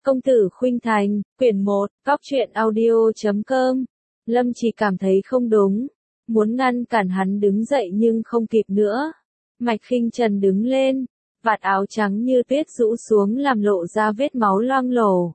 Công tử Khuynh Thành, quyển 1, Góc truyện audio.com. Lâm chỉ cảm thấy không đúng, muốn ngăn cản hắn đứng dậy nhưng không kịp nữa. Mạch Khinh Trần đứng lên, vạt áo trắng như tuyết rũ xuống làm lộ ra vết máu loang lổ.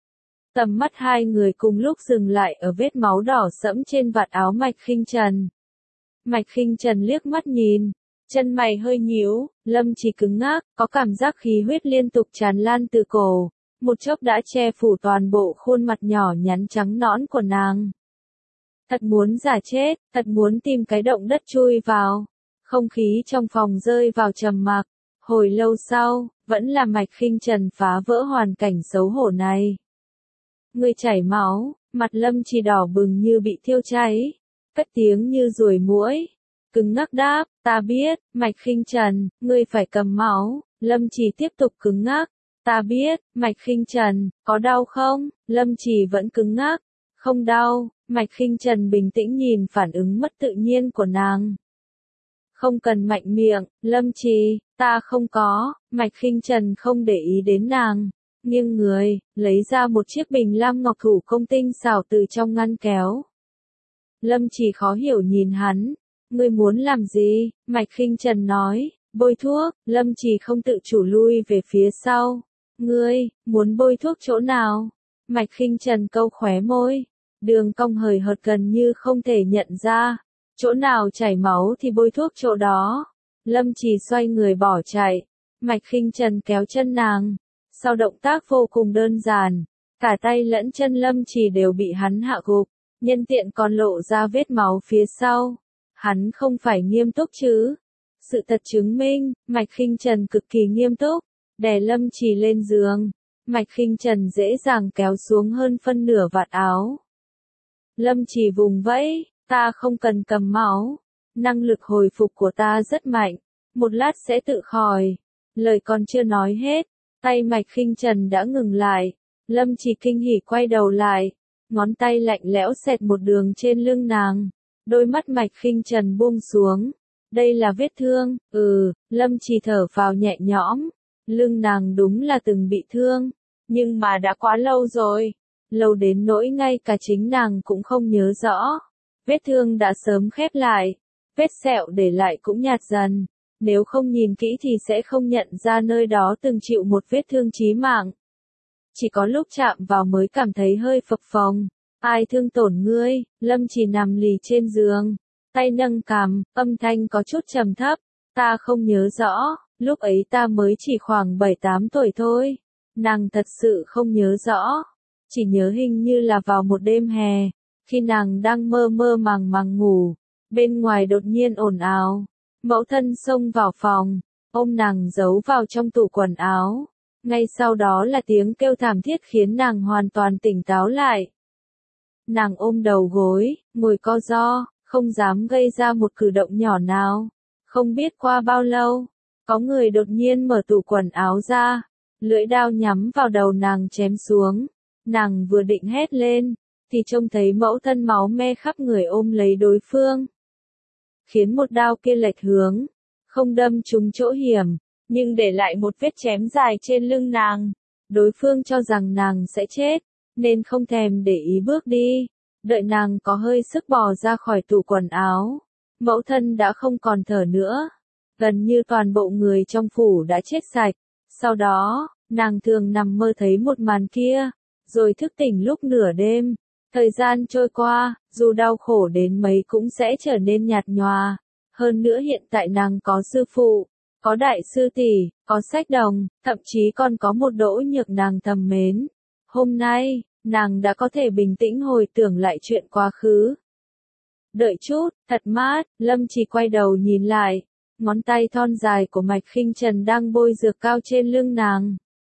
Tầm mắt hai người cùng lúc dừng lại ở vết máu đỏ sẫm trên vạt áo Mạch Khinh Trần. Mạch Khinh Trần liếc mắt nhìn, chân mày hơi nhíu, Lâm chỉ cứng ngắc, có cảm giác khí huyết liên tục tràn lan từ cổ, một chốc đã che phủ toàn bộ khuôn mặt nhỏ nhắn trắng nõn của nàng. Thật muốn giả chết, thật muốn tìm cái động đất chui vào. Không khí trong phòng rơi vào trầm mặc. Hồi lâu sau, vẫn là Mạch Khinh Trần phá vỡ hoàn cảnh xấu hổ này. Người chảy máu, mặt Lâm chỉ đỏ bừng như bị thiêu cháy, cất tiếng như ruồi muỗi. Cứng ngắc đáp, ta biết, Mạch Khinh Trần, ngươi phải cầm máu. Lâm chỉ tiếp tục cứng ngắc. Ta biết, Mạch Khinh Trần, có đau không? Lâm chỉ vẫn cứng ngắc. Không đau. Mạch Khinh Trần bình tĩnh nhìn phản ứng mất tự nhiên của nàng. Không cần mạnh miệng, Lâm Trì, ta không có. Mạch Khinh Trần không để ý đến nàng, nghiêng người, lấy ra một chiếc bình lam ngọc thủ công tinh xảo từ trong ngăn kéo. Lâm Trì khó hiểu nhìn hắn, ngươi muốn làm gì? Mạch Khinh Trần nói, bôi thuốc. Lâm Trì không tự chủ lui về phía sau. Ngươi, muốn bôi thuốc chỗ nào? Mạch Khinh Trần câu khóe môi, đường cong hời hợt gần như không thể nhận ra. Chỗ nào chảy máu thì bôi thuốc chỗ đó. Lâm Trì xoay người bỏ chạy. Mạch Khinh Trần kéo chân nàng. Sau động tác vô cùng đơn giản, cả tay lẫn chân Lâm Trì đều bị hắn hạ gục, nhân tiện còn lộ ra vết máu phía sau. Hắn không phải nghiêm túc chứ? Sự thật chứng minh, Mạch Khinh Trần cực kỳ nghiêm túc, đè Lâm Trì lên giường. Mạch Khinh Trần dễ dàng kéo xuống hơn phân nửa vạt áo. Lâm Trì vùng vẫy, ta không cần cầm máu. Năng lực hồi phục của ta rất mạnh, một lát sẽ tự khỏi. Lời còn chưa nói hết, tay Mạch Khinh Trần đã ngừng lại. Lâm Trì kinh hỉ quay đầu lại, ngón tay lạnh lẽo xẹt một đường trên lưng nàng. Đôi mắt Mạch Khinh Trần buông xuống. Đây là vết thương. Lâm Trì thở phào nhẹ nhõm. Lưng nàng đúng là từng bị thương, nhưng mà đã quá lâu rồi. Lâu đến nỗi ngay cả chính nàng cũng không nhớ rõ. Vết thương đã sớm khép lại, vết sẹo để lại cũng nhạt dần. Nếu không nhìn kỹ thì sẽ không nhận ra nơi đó từng chịu một vết thương chí mạng. Chỉ có lúc chạm vào mới cảm thấy hơi phập phồng. Ai thương tổn ngươi? Lâm chỉ nằm lì trên giường, tay nâng cằm, âm thanh có chút trầm thấp. Ta không nhớ rõ, lúc ấy ta mới chỉ khoảng 7-8 tuổi thôi. Nàng thật sự không nhớ rõ, chỉ nhớ hình như là vào một đêm hè, khi nàng đang mơ mơ màng màng ngủ, bên ngoài đột nhiên ồn ào. Mẫu thân xông vào phòng, ôm nàng giấu vào trong tủ quần áo. Ngay sau đó là tiếng kêu thảm thiết khiến nàng hoàn toàn tỉnh táo lại. Nàng ôm đầu gối, ngồi co ro, không dám gây ra một cử động nhỏ nào. Không biết qua bao lâu, có người đột nhiên mở tủ quần áo ra, lưỡi dao nhắm vào đầu nàng chém xuống. Nàng vừa định hét lên, thì trông thấy mẫu thân máu me khắp người ôm lấy đối phương. Khiến một đao kia lệch hướng, không đâm trúng chỗ hiểm, nhưng để lại một vết chém dài trên lưng nàng. Đối phương cho rằng nàng sẽ chết, nên không thèm để ý bước đi. Đợi nàng có hơi sức bò ra khỏi tủ quần áo, mẫu thân đã không còn thở nữa. Gần như toàn bộ người trong phủ đã chết sạch. Sau đó, nàng thường nằm mơ thấy một màn kia, rồi thức tỉnh lúc nửa đêm. Thời gian trôi qua, dù đau khổ đến mấy cũng sẽ trở nên nhạt nhòa. Hơn nữa hiện tại nàng có sư phụ, có đại sư tỷ, có sách đồng, thậm chí còn có một Đỗ Nhược nàng thầm mến. Hôm nay, nàng đã có thể bình tĩnh hồi tưởng lại chuyện quá khứ. Đợi chút, thật mát. Lâm chỉ quay đầu nhìn lại, ngón tay thon dài của Mạch Khinh Trần đang bôi dược cao trên lưng nàng.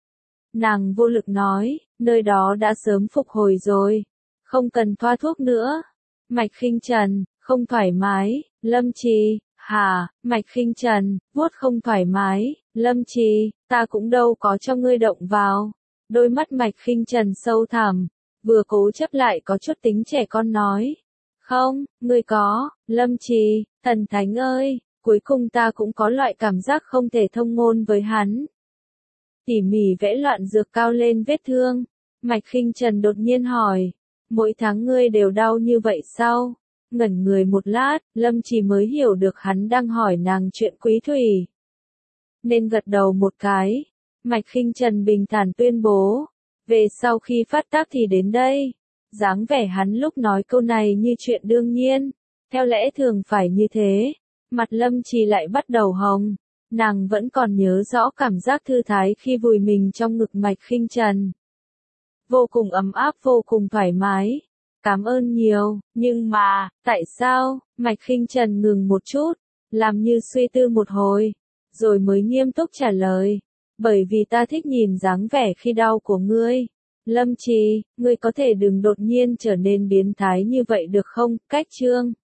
Nàng vô lực nói, nơi đó đã sớm phục hồi rồi, không cần thoa thuốc nữa. Mạch Khinh Trần, không thoải mái. Lâm Trì, hả? Mạch Khinh Trần, vuốt không thoải mái. Lâm Trì, ta cũng đâu có cho ngươi động vào. Đôi mắt Mạch Khinh Trần sâu thẳm, vừa cố chấp lại có chút tính trẻ con nói. Không, ngươi có. Lâm Trì, thần thánh ơi, cuối cùng ta cũng có loại cảm giác không thể thông ngôn với hắn. tỉ mỉ vẽ loạn dược cao lên vết thương. Mạch Khinh Trần đột nhiên hỏi, mỗi tháng ngươi đều đau như vậy sao? Ngẩn người một lát, Lâm Chỉ mới hiểu được hắn đang hỏi nàng chuyện Quý Thủy. Nên gật đầu một cái. Mạch Khinh Trần bình thản tuyên bố, về sau khi phát tác thì đến đây. Dáng vẻ hắn lúc nói câu này như chuyện đương nhiên, theo lẽ thường phải như thế. Mặt Lâm Chỉ lại bắt đầu hồng, nàng vẫn còn nhớ rõ cảm giác thư thái khi vùi mình trong ngực Mạch Khinh Trần. Vô cùng ấm áp, vô cùng thoải mái. Cảm ơn nhiều, nhưng mà, tại sao? Mạch Khinh Trần ngừng một chút, làm như suy tư một hồi, rồi mới nghiêm túc trả lời. Bởi vì ta thích nhìn dáng vẻ khi đau của ngươi. Lâm Trì, ngươi có thể đừng đột nhiên trở nên biến thái như vậy được không? Cách chương